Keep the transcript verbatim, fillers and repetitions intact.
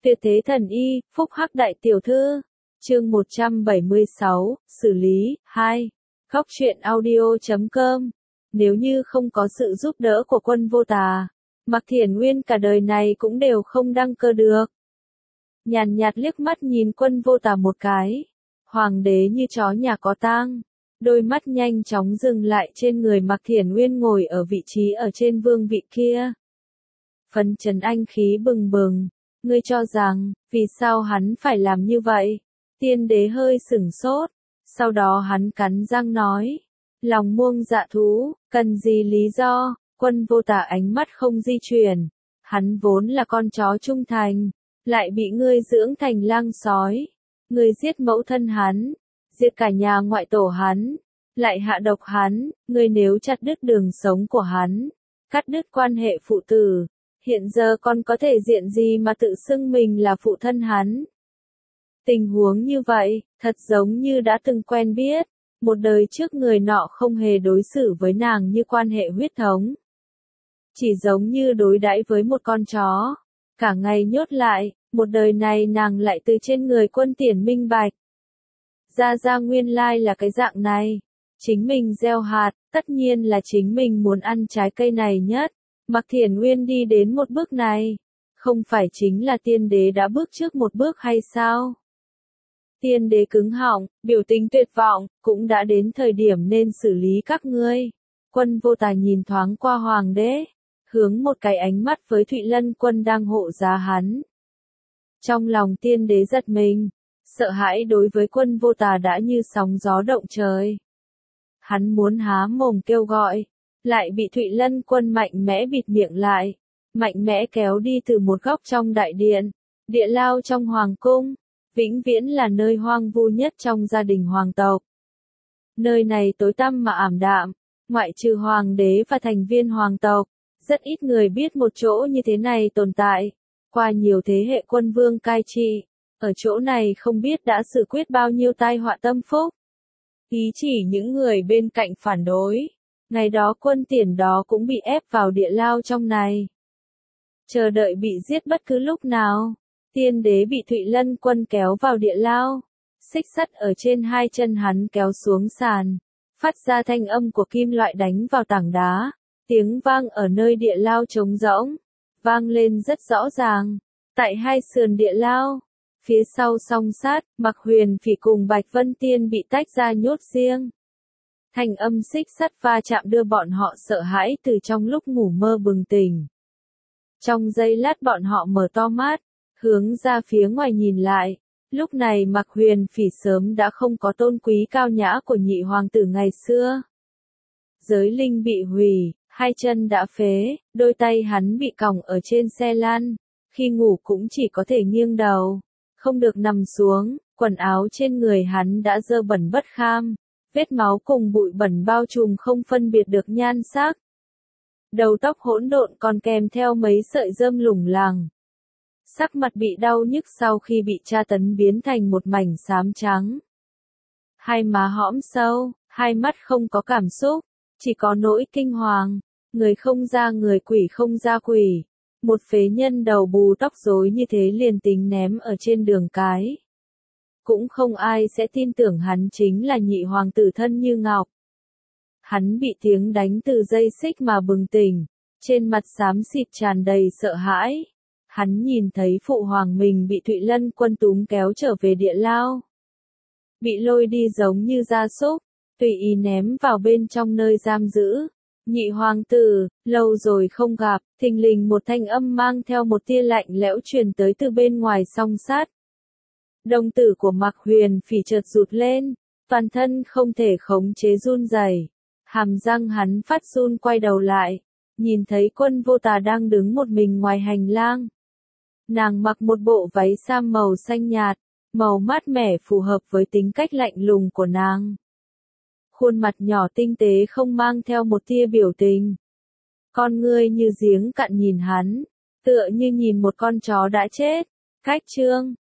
Tuyệt thế thần y, phúc hắc đại tiểu thư. Chương một trăm bảy mươi sáu, xử lý, hai. Góc truyện audio chấm com. Nếu như không có sự giúp đỡ của Quân Vô Tà, Mạc Thiển Nguyên cả đời này cũng đều không đăng cơ được. Nhàn nhạt liếc mắt nhìn Quân Vô Tà một cái. Hoàng đế như chó nhà có tang. Đôi mắt nhanh chóng dừng lại trên người Mạc Thiển Nguyên ngồi ở vị trí ở trên vương vị kia. Phấn chấn anh khí bừng bừng. Ngươi cho rằng, vì sao hắn phải làm như vậy? Tiên đế hơi sửng sốt. Sau đó hắn cắn răng nói. Lòng muông dạ thú, cần gì lý do? Quân Vô Tà ánh mắt không di chuyển. Hắn vốn là con chó trung thành. Lại bị ngươi dưỡng thành lang sói. Ngươi giết mẫu thân hắn. Diệt cả nhà ngoại tổ hắn. Lại hạ độc hắn. Ngươi nếu chặt đứt đường sống của hắn. Cắt đứt quan hệ phụ tử. Hiện giờ con có thể diện gì mà tự xưng mình là phụ thân hắn. Tình huống như vậy, thật giống như đã từng quen biết. Một đời trước người nọ không hề đối xử với nàng như quan hệ huyết thống. Chỉ giống như đối đãi với một con chó. Cả ngày nhốt lại, một đời này nàng lại từ trên người Quân Tiễn minh bạch. Ra ra nguyên lai là cái dạng này. Chính mình gieo hạt, tất nhiên là chính mình muốn ăn trái cây này nhất. Mạc Thiển Nguyên đi đến một bước này, không phải chính là tiên đế đã bước trước một bước hay sao? Tiên đế cứng họng, biểu tình tuyệt vọng, cũng đã đến thời điểm nên xử lý các ngươi. Quân Vô Tà nhìn thoáng qua hoàng đế, hướng một cái ánh mắt với Thụy Lân Quân đang hộ giá hắn. Trong lòng tiên đế giật mình, sợ hãi đối với Quân Vô Tà đã như sóng gió động trời. Hắn muốn há mồm kêu gọi. Lại bị Thụy Lân Quân mạnh mẽ bịt miệng lại, mạnh mẽ kéo đi từ một góc trong đại điện, địa lao trong hoàng cung, vĩnh viễn là nơi hoang vu nhất trong gia đình hoàng tộc. Nơi này tối tăm mà ảm đạm, ngoại trừ hoàng đế và thành viên hoàng tộc, rất ít người biết một chỗ như thế này tồn tại. Qua nhiều thế hệ quân vương cai trị, ở chỗ này không biết đã xử quyết bao nhiêu tai họa tâm phúc. Ý chỉ những người bên cạnh phản đối. Ngày đó Quân Tiễn đó cũng bị ép vào địa lao trong này. Chờ đợi bị giết bất cứ lúc nào. Tiên đế bị Thụy Lân Quân kéo vào địa lao. Xích sắt ở trên hai chân hắn kéo xuống sàn. Phát ra thanh âm của kim loại đánh vào tảng đá. Tiếng vang ở nơi địa lao trống rỗng. Vang lên rất rõ ràng. Tại hai sườn địa lao. Phía sau song sát, Mạc Huyền Phỉ cùng Bạch Vân Tiên bị tách ra nhốt riêng. Thanh âm xích sắt va chạm đưa bọn họ sợ hãi từ trong lúc ngủ mơ bừng tỉnh. Trong giây lát bọn họ mở to mắt, hướng ra phía ngoài nhìn lại. Lúc này Mạc Huyền Phỉ sớm đã không có tôn quý cao nhã của nhị hoàng tử ngày xưa. Giới linh bị hủy, hai chân đã phế, đôi tay hắn bị còng ở trên xe lăn. Khi ngủ cũng chỉ có thể nghiêng đầu, không được nằm xuống, quần áo trên người hắn đã dơ bẩn bất kham. Vết máu cùng bụi bẩn bao trùm không phân biệt được nhan sắc. Đầu tóc hỗn độn còn kèm theo mấy sợi rơm lủng lẳng. Sắc mặt bị đau nhức sau khi bị tra tấn biến thành một mảnh xám trắng. Hai má hõm sâu, hai mắt không có cảm xúc, chỉ có nỗi kinh hoàng. Người không ra người, quỷ không ra quỷ. Một phế nhân đầu bù tóc rối như thế liền tính ném ở trên đường cái. Cũng không ai sẽ tin tưởng hắn chính là nhị hoàng tử thân như ngọc. Hắn bị tiếng đánh từ dây xích mà bừng tỉnh, trên mặt xám xịt tràn đầy sợ hãi. Hắn nhìn thấy phụ hoàng mình bị Thụy Lân Quân túm kéo trở về địa lao. Bị lôi đi giống như gia súc, tùy ý ném vào bên trong nơi giam giữ. Nhị hoàng tử, lâu rồi không gặp, thình lình một thanh âm mang theo một tia lạnh lẽo truyền tới từ bên ngoài song sát. Đồng tử của Mạc Huyền Phỉ chợt rụt lên, toàn thân không thể khống chế run rẩy, hàm răng hắn phát run quay đầu lại, nhìn thấy Quân Vô Tà đang đứng một mình ngoài hành lang. Nàng mặc một bộ váy sam màu xanh nhạt, màu mát mẻ phù hợp với tính cách lạnh lùng của nàng. Khuôn mặt nhỏ tinh tế không mang theo một tia biểu tình. Con ngươi như giếng cạn nhìn hắn, tựa như nhìn một con chó đã chết. Cách chương